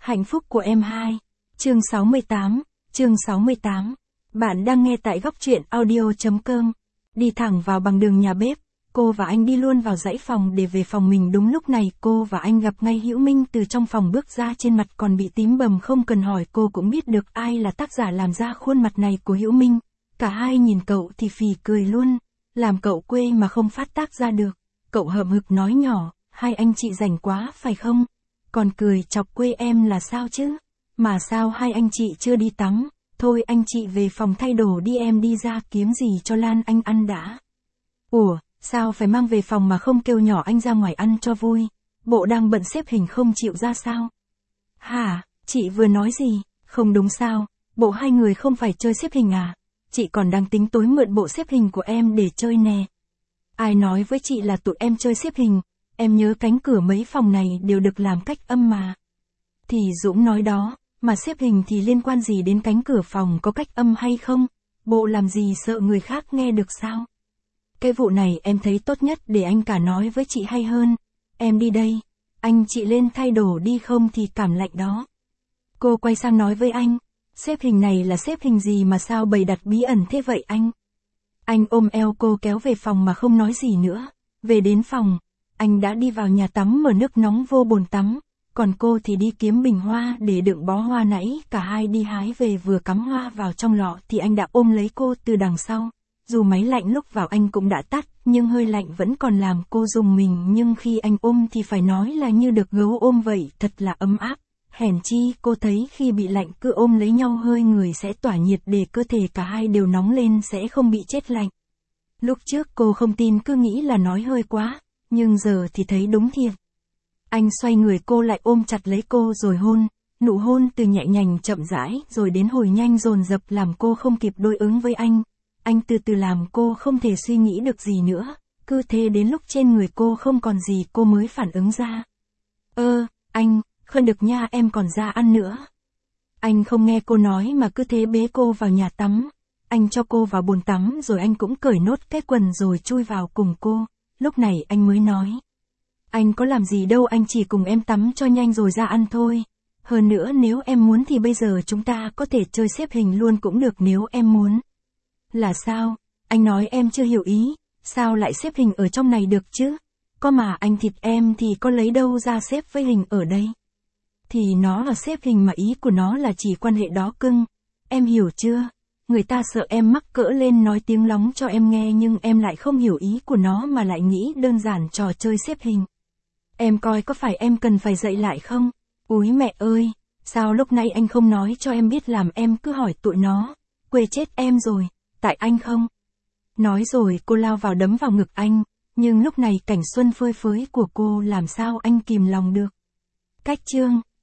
Hạnh phúc của em 2. Chương 68. Bạn đang nghe tại góc truyện audio.com. Đi thẳng vào bằng đường nhà bếp, cô và anh đi luôn vào dãy phòng để về phòng mình. Đúng lúc này cô và anh gặp ngay Hữu Minh từ trong phòng bước ra, trên mặt còn bị tím bầm, không cần hỏi cô cũng biết được ai là tác giả làm ra khuôn mặt này của Hữu Minh. Cả hai nhìn cậu thì phì cười luôn, làm cậu quê mà không phát tác ra được. Cậu hậm hực nói nhỏ, hai anh chị rảnh quá phải không? Còn cười chọc quê em là sao chứ? Mà sao hai anh chị chưa đi tắm? Thôi anh chị về phòng thay đồ đi, em đi ra kiếm gì cho Lan Anh ăn đã. Ủa, sao phải mang về phòng mà không kêu nhỏ anh ra ngoài ăn cho vui? Bộ đang bận xếp hình không chịu ra sao? Hả, chị vừa nói gì? Không đúng sao? Bộ hai người không phải chơi xếp hình à? Chị còn đang tính tối mượn bộ xếp hình của em để chơi nè. Ai nói với chị là tụi em chơi xếp hình? Em nhớ cánh cửa mấy phòng này đều được làm cách âm mà. Thì Dũng nói đó, mà xếp hình thì liên quan gì đến cánh cửa phòng có cách âm hay không? Bộ làm gì sợ người khác nghe được sao? Cái vụ này em thấy tốt nhất để anh cả nói với chị hay hơn. Em đi đây, anh chị lên thay đồ đi không thì cảm lạnh đó. Cô quay sang nói với anh, xếp hình này là xếp hình gì mà sao bày đặt bí ẩn thế vậy anh? Anh ôm eo cô kéo về phòng mà không nói gì nữa. Về đến phòng, anh đã đi vào nhà tắm mở nước nóng vô bồn tắm, còn cô thì đi kiếm bình hoa để đựng bó hoa nãy cả hai đi hái về, vừa cắm hoa vào trong lọ thì anh đã ôm lấy cô từ đằng sau. Dù máy lạnh lúc vào anh cũng đã tắt, nhưng hơi lạnh vẫn còn làm cô rùng mình, nhưng khi anh ôm thì phải nói là như được gấu ôm vậy, thật là ấm áp. Hèn chi cô thấy khi bị lạnh cứ ôm lấy nhau hơi người sẽ tỏa nhiệt để cơ thể cả hai đều nóng lên sẽ không bị chết lạnh. Lúc trước cô không tin, cứ nghĩ là nói hơi quá, nhưng giờ thì thấy đúng thiệt. Anh xoay người cô lại ôm chặt lấy cô rồi hôn, nụ hôn từ nhẹ nhàng chậm rãi rồi đến hồi nhanh dồn dập làm cô không kịp đối ứng với anh. Anh từ từ làm cô không thể suy nghĩ được gì nữa, cứ thế đến lúc trên người cô không còn gì cô mới phản ứng ra. Anh, không được nha, em còn ra ăn nữa. Anh không nghe cô nói mà cứ thế bế cô vào nhà tắm. Anh cho cô vào bồn tắm rồi anh cũng cởi nốt cái quần rồi chui vào cùng cô. Lúc này anh mới nói, anh có làm gì đâu, anh chỉ cùng em tắm cho nhanh rồi ra ăn thôi. Hơn nữa nếu em muốn thì bây giờ chúng ta có thể chơi xếp hình luôn cũng được nếu em muốn. Là sao? Anh nói em chưa hiểu ý, sao lại xếp hình ở trong này được chứ? Có mà anh thịt em thì có lấy đâu ra xếp với hình ở đây? Thì nó là xếp hình mà ý của nó là chỉ quan hệ đó cưng. Em hiểu chưa? Người ta sợ em mắc cỡ lên nói tiếng lóng cho em nghe nhưng em lại không hiểu ý của nó mà lại nghĩ đơn giản trò chơi xếp hình. Em coi có phải em cần phải dạy lại không? Úi mẹ ơi, sao lúc nãy anh không nói cho em biết làm em cứ hỏi tụi nó, quê chết em rồi, tại anh không? Nói rồi cô lao vào đấm vào ngực anh, nhưng lúc này cảnh xuân phơi phới của cô làm sao anh kìm lòng được. Cách chương